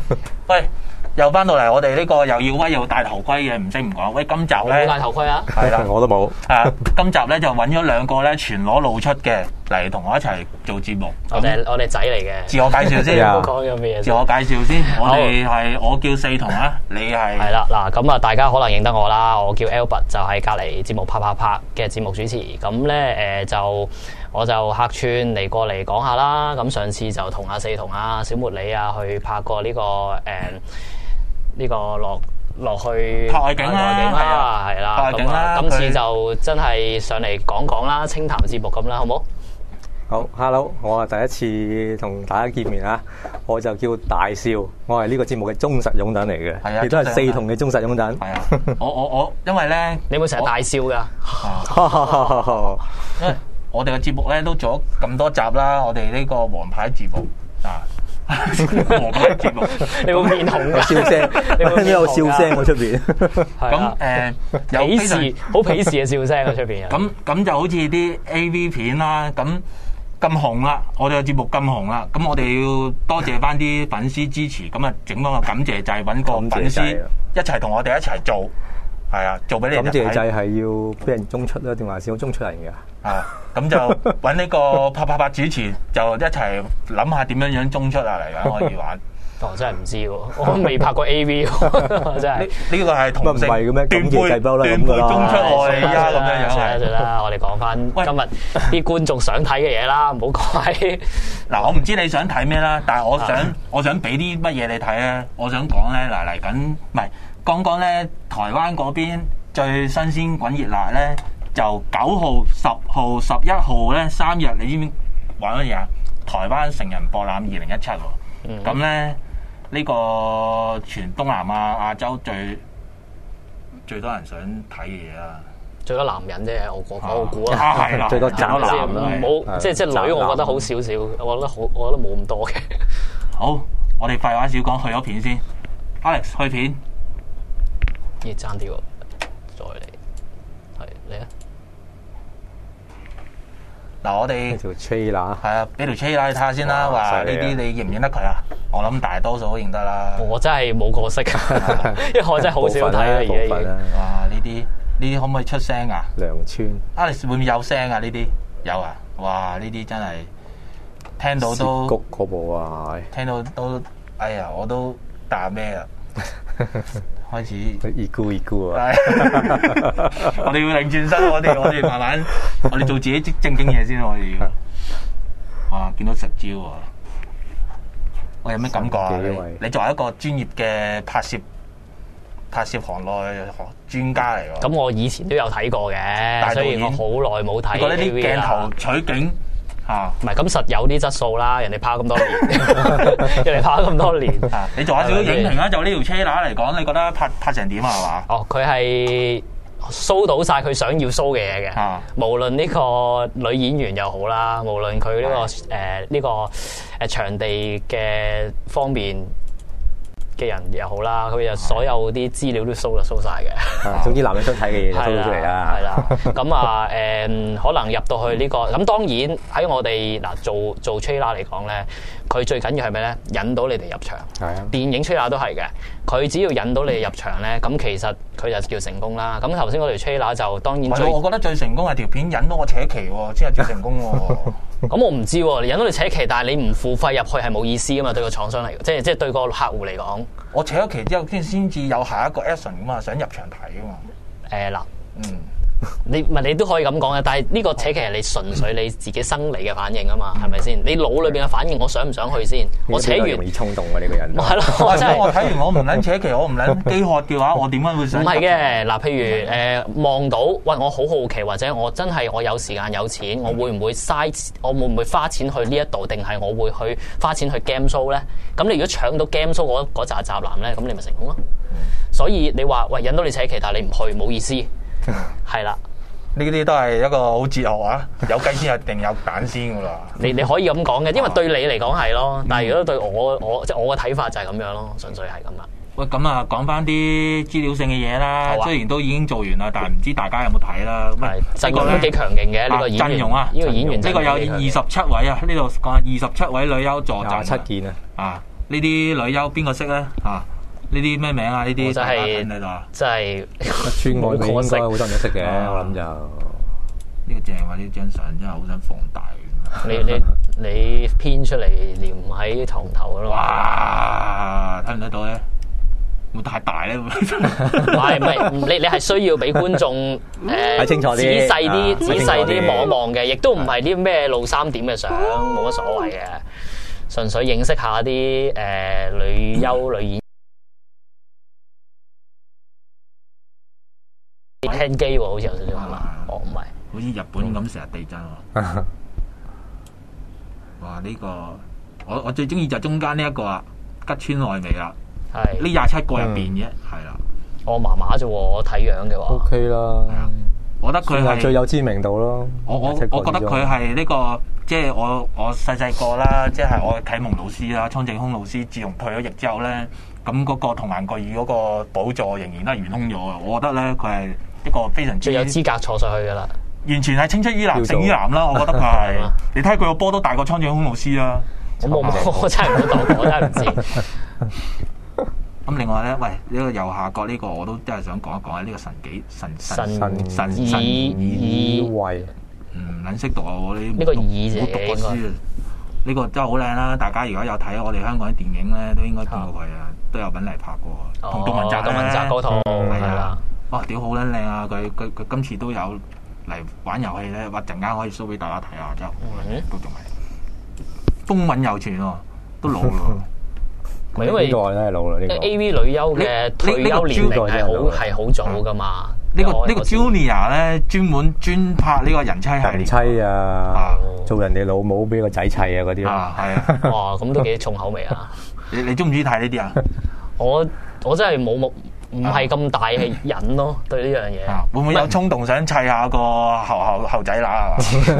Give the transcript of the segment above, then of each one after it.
喂，又翻到嚟，我哋呢個又要威又戴頭盔嘅，唔識唔講。喂，今集咧冇戴頭盔啊？ 係啦， 我都冇。 今集咧就揾咗兩個咧全裸露出嘅嚟同我一齊做節目。 我哋仔嚟嘅。 自我介紹先， 唔好講有咩嘢。 自我介紹先，我叫四同啊，你係啦嗱，咁啊大家可能認得我啦，我叫 Albert， 就係隔離節目拍嘅節目主持。咁咧我就客串嚟過嚟講下啦。咁上次就同阿四同阿小茉莉啊去拍過呢個落去拍外景啦， 係啦。咁啊，今次就真係上嚟講講啦，清談節目咁啦，好冇？ 好 ，Hello， 我係第一次同大家見面啊！我就叫大少，我係呢個節目嘅忠實擁躉嚟嘅，亦都係四同嘅忠實擁躉。 係啊，我因為咧， 你會成日大笑噶？ 因為我哋嘅節目咧都做咗咁多集啦，我哋呢個王牌節目啊，王牌節目， 你會面紅嘅笑聲，你會有笑聲喺出邊。 咁有鄙視，好鄙視嘅笑聲喺出邊。 咁就好似啲 AV 片啦，咁紅啦，我哋嘅節目咁紅啦，咁我哋要多謝翻啲粉絲支持，咁啊整翻個感謝祭，揾個粉絲一齊同我哋一齊做，係啊，做俾你哋睇。 感謝祭係要俾人中出啦，定還是要中出人嘅？ 咁就揾呢個拍主持，就一齊諗下點樣中出啊，嚟緊可以玩。 真係唔知喎，我未拍過 AV 喎，真係。 呢個係同性唔係嘅咩？ 斷背中出愛啊咁樣樣。 算啦，我哋講翻今日啲觀眾想睇嘅嘢啦，唔好怪。 嗱，我唔知你想睇咩啦，但係我想俾啲乜嘢你睇咧。我想講咧，嗱嚟緊唔係講講咧，台灣嗰邊最新鮮滾熱辣咧，就9號、10號、11號咧3日，你知唔知玩乜嘢啊？台灣成人博覽2017喎。咁咧。呢個全東南亞洲最多人想睇嘅嘢啦， 最多男人啫，我估啊， 係啦， 最多宅男啦， 冇即係女，我覺得好少少，我覺得冇咁多嘅。 好，我哋廢話少講，去咗片先 ，Alex 去片， 要爭啲喎，再嚟，係你啊！ 嗱，我哋條 trailer 係啊，俾條 trailer 你睇下先啦。話呢啲你認唔認得佢啊？我諗大多數都認得啦。 我真係冇個識，因為我真係好少睇啊而家。 哇！呢啲可唔可以出聲啊？ 梁村 Alex 會唔會有聲啊？呢啲有啊！哇！呢啲真係聽到都谷嗰部啊！ 聽到都哎呀，我都打咩啊！開始熱咕啊！ 我哋要擰轉身，我哋慢慢，我哋做自己正經嘢先，我哋要。哇！見到實招啊！我有咩感覺啊？你作為一個專業嘅拍攝行內專家嚟㗎。 咁我以前都有睇過嘅，所以我好耐冇睇。 覺得啲鏡頭取景唔係咁實有啲質素啦，人哋拍咁多年，人哋拍咁多年。 你做下少少影評啦，就呢條車乸嚟講，你覺得拍成點啊？係嘛？ 哦，佢係show到晒佢想要 show 嘅嘢嘅，無論呢個女演員又好啦，無論佢呢個場地嘅方面嘅人又好啦，佢就所有啲資料都 show 晒嘅。 總之男人想睇嘅嘢就 show 出嚟啦。 係啦，咁啊可能入到去呢個咁，當然喺我哋嗱做 trailer 嚟講咧，佢最緊要係咩咧？引到你哋入場。係啊，電影 trailer 都係嘅。佢只要引到你哋入場咧，咁其實佢就叫成功啦。咁頭先嗰條 trailer 就當然我覺得最成功係條片引到我扯旗喎，先係最成功喎。 咁我唔知喎，你引到你扯旗，但係你唔付費入去係冇意思噶嘛？對個廠商嚟，即係對個客戶嚟講。 我扯咗旗之後，先至有下一個 action 噶嘛，想入場睇噶嘛。 你都可以咁講嘅，但係呢個扯旗係你純粹你自己生理嘅反應啊嘛，係咪先？你腦裏邊嘅反應，我想唔想去先？我扯完容易衝動啊！呢個人係咯，我真係我睇完我唔撚扯旗，我唔撚飢渴嘅話，我點解會想？ 唔係嘅嗱，譬如望到喂，我好好奇，或者我真係我有時間有錢，我會唔會嘥？我會唔會花錢去呢一度？定係我會去花錢去 game show 咧？咁你如果搶到 game show 嗰扎宅男咧，咁你咪成功咯。所以你話喂，引到你扯旗，但係你唔去，冇意思。係啦， 呢啲都係一個好哲學啊！有雞先一定有蛋先噶啦。 你可以咁講嘅，因為對你嚟講係咯，但係如果對我即係我嘅睇法就係咁樣咯，純粹係咁啦。 喂，咁啊，講翻啲資料性嘅嘢啦。雖然都已經做完啦，但係唔知大家有冇睇啦。 陣容都幾強勁嘅呢個演員陣容啊！ 呢個演員呢個有27位啊！呢度講27位女優助陣。 27件啊！ 呢啲女優邊個識咧？呢啲咩名啊？呢啲真係你度啊？ 真係村外面應該好多人都識嘅，我諗就呢個正話呢張相真係好想放大。 你編出嚟連喺堂頭咯。 哇！睇唔睇到咧？會太大咧？唔係，你係需要俾觀眾睇清楚啲、 仔細啲望一望嘅，亦都唔係啲咩露3點嘅相，冇乜所謂嘅，純粹認識下啲女優女演。聽機喎，好似有少少係嘛？哦，唔係， 好似日本咁成日地震喎。哇！呢個我最中意就中間呢一個啊，吉川愛美啦。係呢27個入邊嘅，係啦。我麻麻啫喎，我睇樣嘅話。 OK 啦。 我覺得佢係最有知名度咯。 我覺得佢係呢個，即係我細個啦，即係我啟蒙老師啦，蒼井空老師。自從退咗役之後咧，咁嗰個桐顏巨羽嗰個寶座仍然都係懸空咗嘅。我覺得咧，佢係一個非常之最有資格坐上去噶啦。完全係青出於藍勝於藍啦，我覺得佢係。你睇佢個波都大過蒼井空老師啦。 我真係唔好講，我真係唔知。 咁另外咧，喂，呢個右下角呢個我都真係想講一講呢個神以為唔撚識讀啊！我呢個以字冇讀過書啊！呢個真係好靚啦！大家如果有睇我哋香港啲電影咧，都應該見過佢啊，都有揾嚟拍過。同杜汶澤嗰套係啦。哇！屌好撚靚啊！佢今次都有嚟玩遊戲咧，或陣間可以 show 俾大家睇下，真係都仲係風韻猶存喎，都老咯。 因為呢個真係老啦，呢個 A.V. 女優嘅退休年齡係好早噶嘛。 呢個 Junior 咧專拍呢個人妻系列。 人妻啊，做人哋老母俾個仔砌啊嗰啲啊， 係啊。 哇，咁都幾重口味啊！ 你中唔中意睇呢啲啊？ 我真係唔係咁大嘅癮咯，對呢樣嘢。 會唔會有衝動想砌下個後仔乸啊？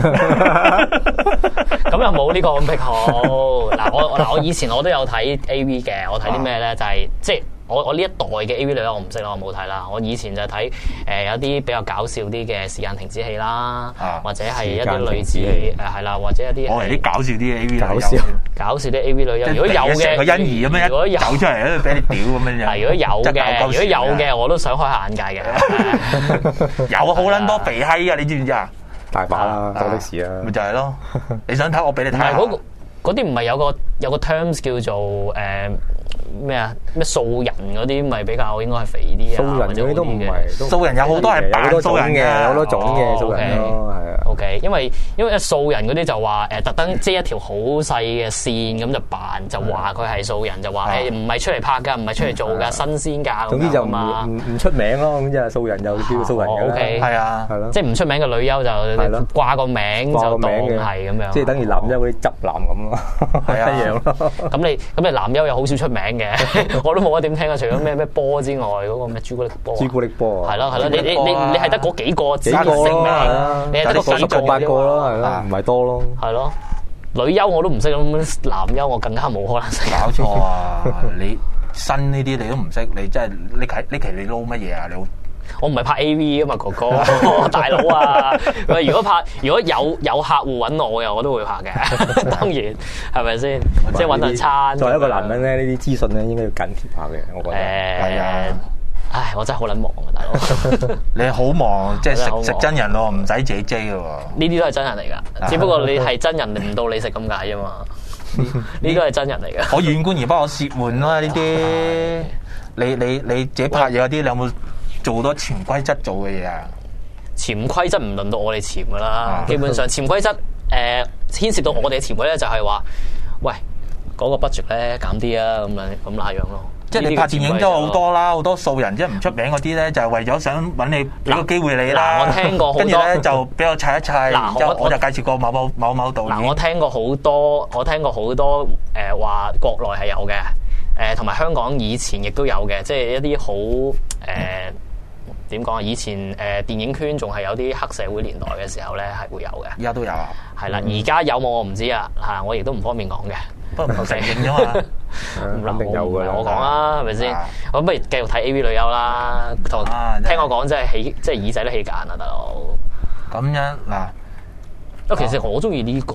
咁又冇呢個咁癖好。我以前我都有睇 A.V. 嘅，我睇啲咩咧？就係即係我呢一代嘅 A.V. 女優我唔識啦，我冇睇啦。我以前就睇有啲比較搞笑啲嘅時間停止器啦，或者係一啲類似係啦，或者一啲我係啲搞笑啲嘅 A.V. 搞笑啲 A.V. 女優。如果有嘅， 個欣宜咁樣，如果走出嚟喺度俾你屌咁樣樣。 如果有嘅，我都想開下眼界嘅。 有好撚多肥閪啊！你知唔知啊？ 大把啦，多的士啦。 咪就係咯，你想睇我俾你睇下。 嗰啲唔係有個 terms 叫做咩啊？咩素人嗰啲咪比較應該係肥啲啊？ 素人嗰啲都唔係， 素人有好多係扮素人嘅， 好多種嘅素人咯，係啊。 OK，因為素人嗰啲就話特登遮一條好細嘅線咁就扮，就話佢係素人，就話唔係出嚟拍㗎，唔係出嚟做㗎，新鮮㗎。 總之就唔出名咯，咁即係素人就叫素人㗎啦。 OK， 係啊， 係咯， 即係唔出名嘅女優就掛個名就當係咁樣， 即係等於男優嗰啲執男咁咯，係一樣咯。 咁你男優又好少出名嘅，我都冇乜點聽啊！除咗咩波之外，嗰個咩朱古力波，朱古力波係咯係咯，你係得嗰幾個幾個咯， 你係得個 10個8個咯，係咯，唔係多咯。 係咯，女優我都唔識，咁男優我更加冇可能識。 搞錯啊！你新呢啲你都唔識，你真係呢期你撈乜嘢啊？你我唔係拍 A.V. 啊嘛，哥哥大佬啊！如果有客戶揾我嘅，我都會拍嘅。當然係咪先？即係揾陣餐。 作為一個男人咧，呢啲資訊咧應該要緊貼下嘅，我覺得。係啊。 唉，我真係好撚忙啊，大佬！ 你好忙，即係食真人咯，唔使自己追嘅喎。 呢啲都係真人嚟㗎，只不過你係真人唔到你食咁解啫嘛。呢啲都係真人嚟㗎。 我遠觀而不可褻玩啦，呢啲。你自己拍嘢嗰啲，你有冇做好多潛規則做嘅嘢啊？ 潛規則唔輪到我哋潛㗎啦，基本上潛規則牽涉到我哋嘅潛規咧，就係話，喂，嗰個 budget 咧減啲啊，咁那樣咯。 即係你拍電影都好多啦，好多素人即係唔出名嗰啲咧，就係為咗想揾你俾個機會你啦。 我聽過好多， 跟住咧就俾我砌一砌，然之後我就介紹過某導演。 我聽過好多話國內係有嘅，同埋香港以前亦都有嘅，即係一啲好點講啊？以前電影圈仲係有啲黑社會年代嘅時候咧，係會有嘅。 而家都有啊？ 係啦，而家有冇我唔知啊，嚇我亦都唔方便講嘅。 不過唔承認啫嘛， 肯定有㗎。 我講啦，係咪先？咁不如繼續睇 A.V. 女優啦。聽我講，真係即係耳仔都起繭啊，大佬。 咁樣嗱， 其實我中意呢個。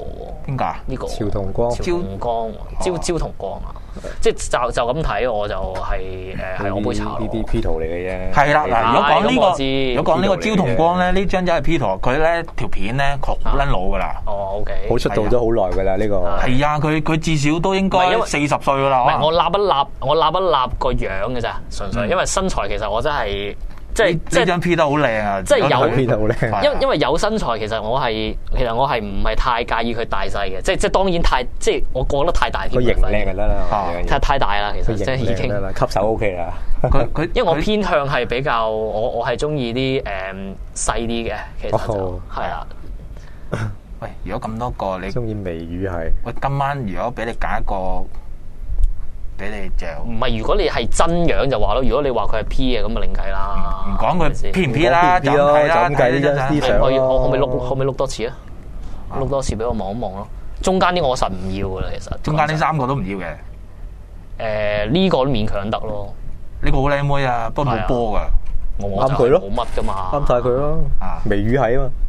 邊個啊？ 呢個趙同光， 焦同光啊！即係就咁睇，我就係我杯茶呢啲 P 圖嚟嘅啫。 係啦，嗱，如果講呢個焦同光咧，呢張就係 P 圖，佢咧條片咧確好撚老噶啦。 哦，OK， 好出道咗好耐噶啦呢個。 係啊，佢至少都應該40歲噶啦。 唔係我立一立個樣嘅咋，純粹因為身材其實我真係。即係呢張 P 得好靚啊！ 即係有 P 得好靚， 因為有身材，其實我係唔係太介意佢大細嘅，即係當然即係我覺得太大添。 個型靚就得啦， 太大啦，其實即係已經吸手 OK 啦。 佢因為我偏向係比較我係中意啲細啲嘅，其實就係啦。 喂，如果咁多個你中意微語係？ 喂，今晚如果俾你揀一個。俾你就唔係，如果你係真樣就話咯。如果你話佢係 P 嘅，咁啊另計啦。 唔講佢 P 唔 P 啦，就睇啦，睇呢張思想。 可唔可以碌多次啊？碌多次俾我望一望咯。中間啲我實唔要噶啦，其實。中間呢3個都唔要嘅。 呢個都勉強得咯。 呢個好靚妹啊，不過冇波噶。 我啱佢咯，冇乜噶嘛。 啱晒佢咯。微語係啊嘛，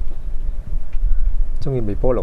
中意微波爐。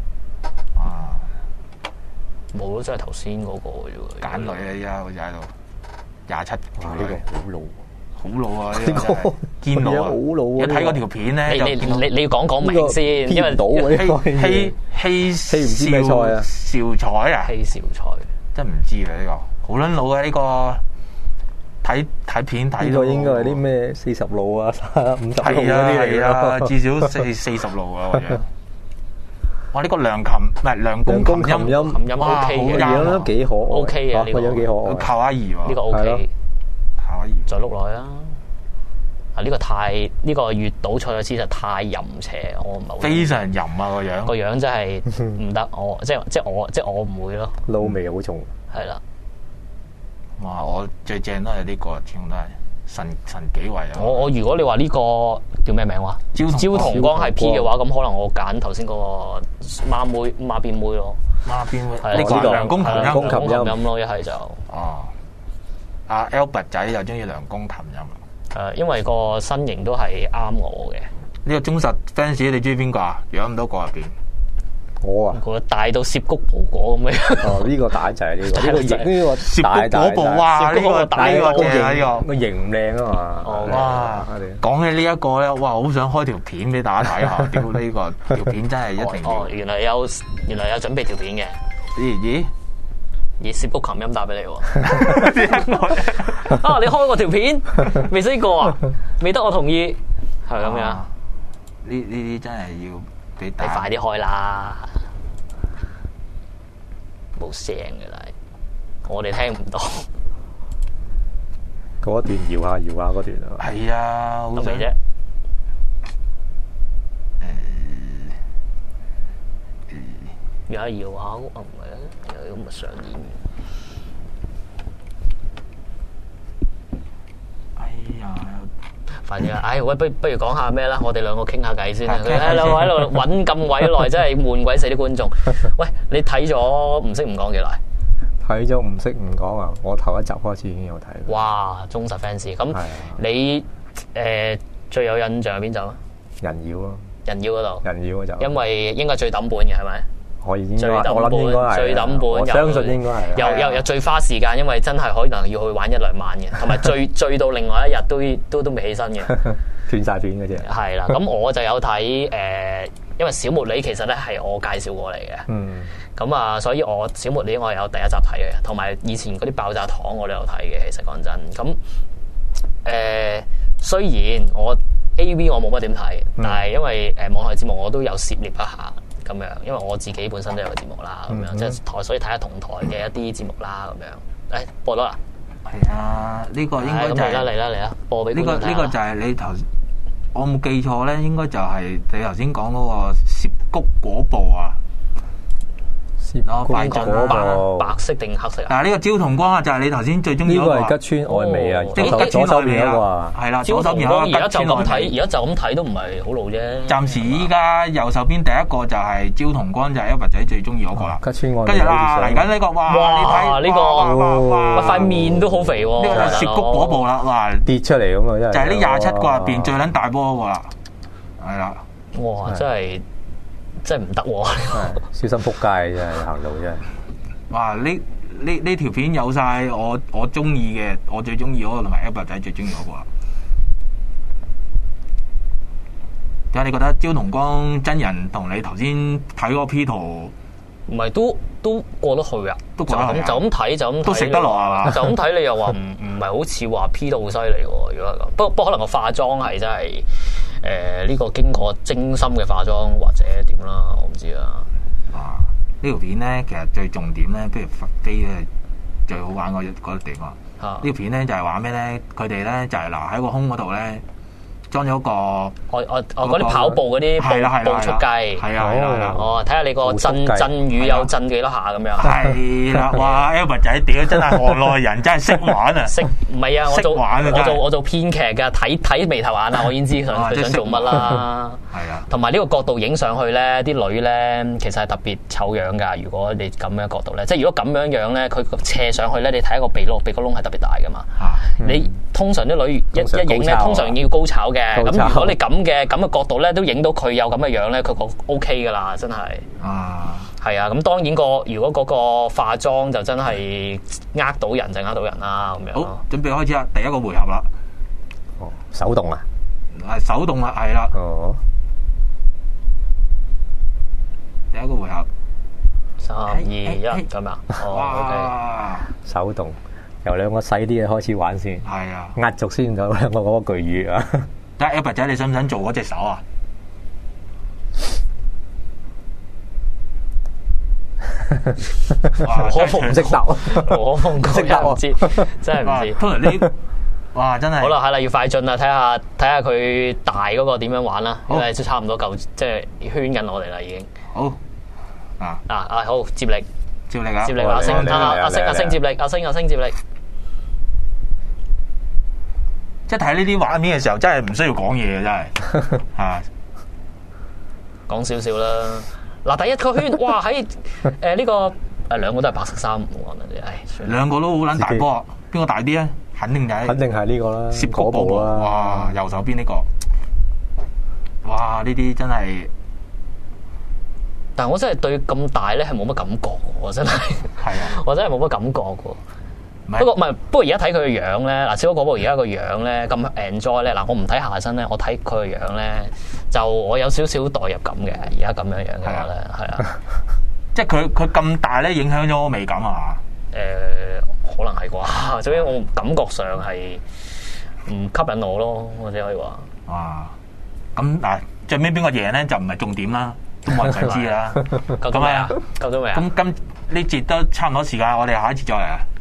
冇咯，真係頭先嗰個啫喎。 揀女啊，依家好似喺度27。 哇！呢個好老啊！呢個堅老啊！ 好老啊！ 一睇嗰條片咧， 你要講明先，因為希兆彩啊， 希兆彩真唔知啊！呢個好撚老啊！呢個睇片睇到呢個應該係啲咩40路啊、50路嗰啲嚟啊，至少40路啊！我覺得。哇！呢個梁公琴音 OK 嘅， 個樣都幾可愛 ，OK 嘅， 個樣幾可愛， 靠阿姨喎， 呢個 OK， 靠阿姨， 再碌落去啊！呢個月島菜嘅姿勢太淫邪，我唔係非常淫啊個樣真係唔得，我唔會咯， 老味好重， 係啦。 哇！我最正都係呢個，始終都係神幾位啊！ 我如果你話呢個叫咩名話？焦同光係 P 嘅話，咁可能我揀頭先嗰個孖辮妹咯。 孖辮妹係呢個梁公琴音咯，一係就阿 Albert 仔又中意梁公琴音。 因為個身形都係啱我嘅。 呢個忠實 fans 你中意邊個啊？有咁多個入邊， 我啊， 個大到涉谷葡果咁樣。 哦，呢個大就係呢個，呢個涉谷果部哇！呢個大呢個個型唔靚啊嘛。 哇！講起呢一個咧，哇！好想開條片俾大家睇下。屌呢個條片真係一定要。 原來有準備條片嘅。 咦？ 涉谷琴音打俾你喎。你開過條片未識過啊？未得我同意，係咁樣。 呢啲真係要俾大家。 你快啲開啦！冇聲嘅啦，我哋聽唔到。 嗰段搖下嗰段啊。 係啊，好想啫。 搖下唔係啊，有咁咪上演。 哎呀！ 反正喂，不如講下咩啦？我哋兩個傾下偈先啦。兩個喺度揾咁鬼耐，真係悶鬼死啲觀眾。喂，你睇咗唔識唔講幾耐？ 睇咗唔識唔講啊！我頭一集開始已經有睇。 哇，忠實 fans。咁你最有印象係邊集啊？ 人妖咯。 人妖嗰度。 人妖嗰集。 因為應該最抌本嘅係咪？ 我諗應該係最抌本， 我相信應該係。 又最花時間，因為真係可能要去玩1-2晚嘅，同埋醉到另外一日都未起身嘅， 斷晒片嘅啫。 係啦，咁我就有睇因為小茉莉其實咧係我介紹過嚟嘅，咁所以我小茉莉我係有第一集睇嘅，同埋以前嗰啲爆炸糖我都有睇嘅。其實講真，咁雖然我 AV 我冇乜點睇，但係因為網台節目我都有涉獵一下。咁樣，因為我自己本身都有個節目啦，咁樣即係台，所以睇下同台嘅一啲節目啦，咁樣。播咗啦。 係啊，呢個應該就係嚟啦，播俾觀眾睇下。 呢個就係你頭，我冇記錯咧，應該就係你頭先講嗰個涉谷果部啊。 快進白色定黑色啊？ 嗱，呢個焦同光啊，就係你頭先最中意嗰個。 呢個係吉川愛美啊， 左手邊嗰個啊， 係啦， 焦同光而家就咁睇都唔係好老啫。 暫時依家右手邊第一個就係焦同光，就係Albert仔最中意嗰個啦。 吉川愛美。 跟住啦，嚟緊呢個，哇！你睇呢個，塊面都好肥喎。 呢個涉谷果部啦，哇！ 跌出嚟咁啊，真係。 就係呢27個入邊最撚大波嗰個啦，係啦。 哇！真係〜 真係唔得喎！ 小心仆街真係行路真係。 哇！呢條片有晒我中意嘅，我最中意嗰個同埋 Albert 仔最中意嗰個。點解你覺得招同光真人同你頭先睇嗰個 P 圖， 唔係都過得去啊？ 都過得去就咁睇都食得落係嘛？ 就咁睇你又話唔係好似話 P 到好犀利喎？如果係咁，不過可能個化妝係真係呢個經過精心嘅化妝或者點啦，我唔知啊。 啊！呢條片咧，其實最重點咧，譬如飛咧最好玩嗰個地方。呢條片咧就係話咩咧？佢哋咧就係喺個胸嗰度咧裝咗個嗰啲跑步嗰啲步速計。係啊，哦，睇下你個震雨有震幾多下咁樣。 係啦，哇 ！Albert 仔屌真係行內人，真係識玩啊！ 唔係啊，我做編劇㗎，睇眉頭眼啊，我已經知佢想做乜啦。係啊，同埋呢個角度影上去咧，啲女咧其實係特別醜樣㗎。如果你咁樣角度咧，即係如果咁樣樣咧，佢斜上去咧，你睇一個鼻窿係特別大㗎嘛。你通常啲女一影咧，通常要高炒嘅。咁如果你咁嘅角度咧，都影到佢有咁嘅樣咧，佢個 OK 噶啦，真係。係啊，咁當然如果嗰個化妝就真係呃到人就呃到人啦，咁樣。 好，準備開始啦，第一個回合啦。 哦，手動啊？ 係手動啦，係啦。 哦。 第一個回合。 3、2、1咁啊。 哇！ 手動。由兩個細啲嘅開始玩先， 係啊， 壓軸先有兩個嗰個巨魚啊！ 但係 Albert 仔，你想唔想做嗰隻手啊？ 可逢唔識答， 可逢唔識答，唔知真係唔知。 通常呢，哇，真係好啦，係啦，要快進啦，睇下佢大嗰個點樣玩啦，因為都差唔多夠，即係圈緊我哋啦，已經。好好接力。接力啊！接力阿星接力，阿星接力。 即係睇呢啲畫面嘅時候，真係唔需要講嘢嘅，真係嚇。 講少少啦。嗱，第一個圈，哇喺呢個兩個都係白色衫，我覺得兩個都好撚大波，邊個大啲啊？肯定係呢個啦， 涉谷寶寶啦。哇！右手邊呢個，哇！呢啲真係。 但係我真係對咁大咧係冇乜感覺，我真係。係啊，我真係冇乜感覺嘅。不過而家睇佢嘅樣咧，嗱，小寶寶而家個樣咧咁 enjoy 咧，嗱，我唔睇下身咧，我睇佢嘅樣咧，就我有少少代入感嘅。而家咁樣樣嘅話咧，係啊， 即係佢咁大咧，影響咗我美感啊？ 可能係啩，總之我感覺上係唔吸引我咯，我只可以話。 哇！咁嗱，最尾邊個贏咧就唔係重點啦。都冇人想知啦， 夠咗未啊？夠咗未啊？ 咁今呢節都差唔多時間，我哋下一節再嚟啊！